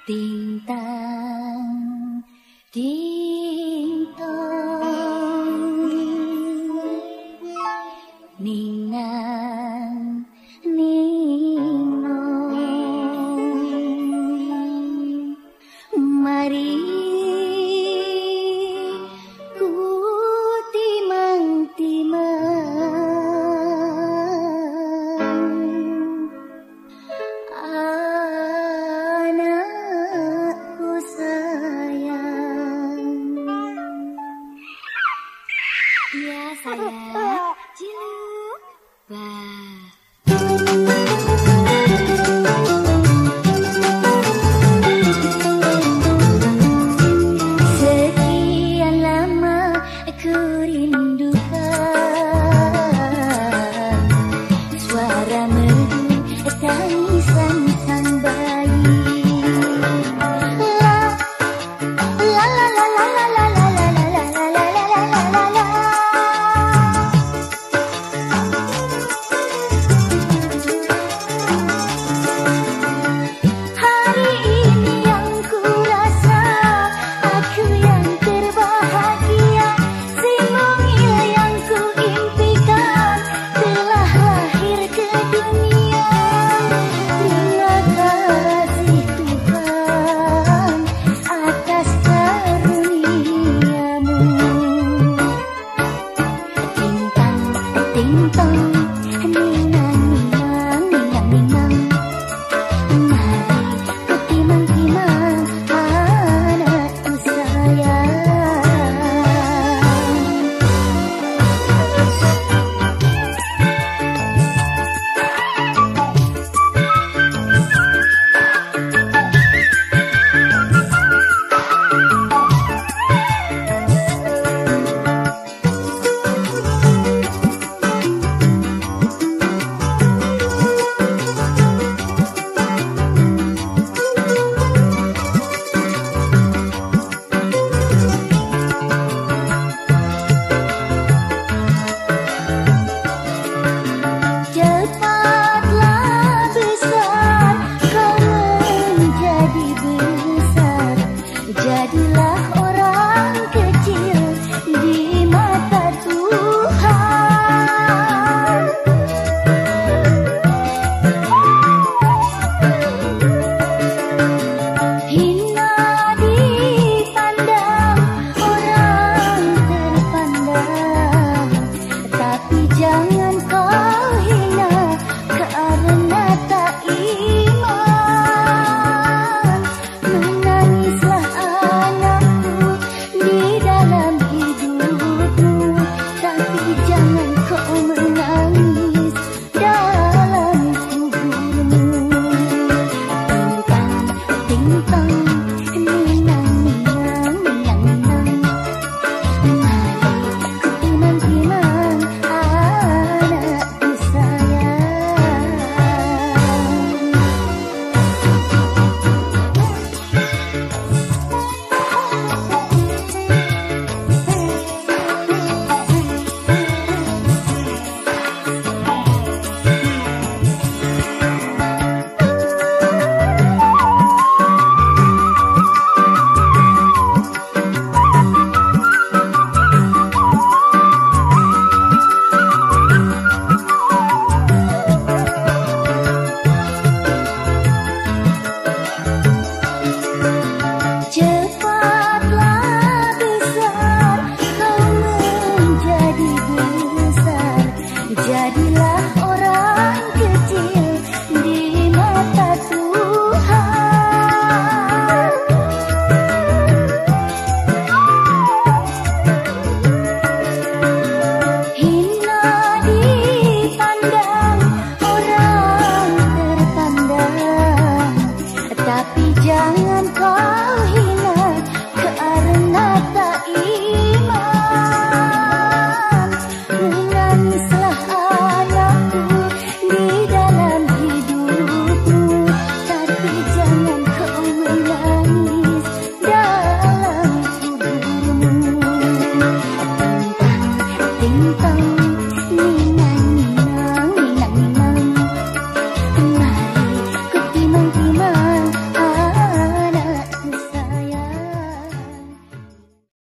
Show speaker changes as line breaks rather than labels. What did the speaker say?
Tintang, tintong, ninang, ninong, mari ku timang-timang, anakku sayang. Ya sayang, ciluk, bah. Sekian lama ku rindukan suara merdu tangisan sang bayi. La la la la la la la la la la la la la la la. Hari ini yang ku rasa aku yang terbahagia. Si mungil yang ku impikan telah lahir ke dunia. Terima kasih Tuhan atas karuniamu. Tintang, tintang,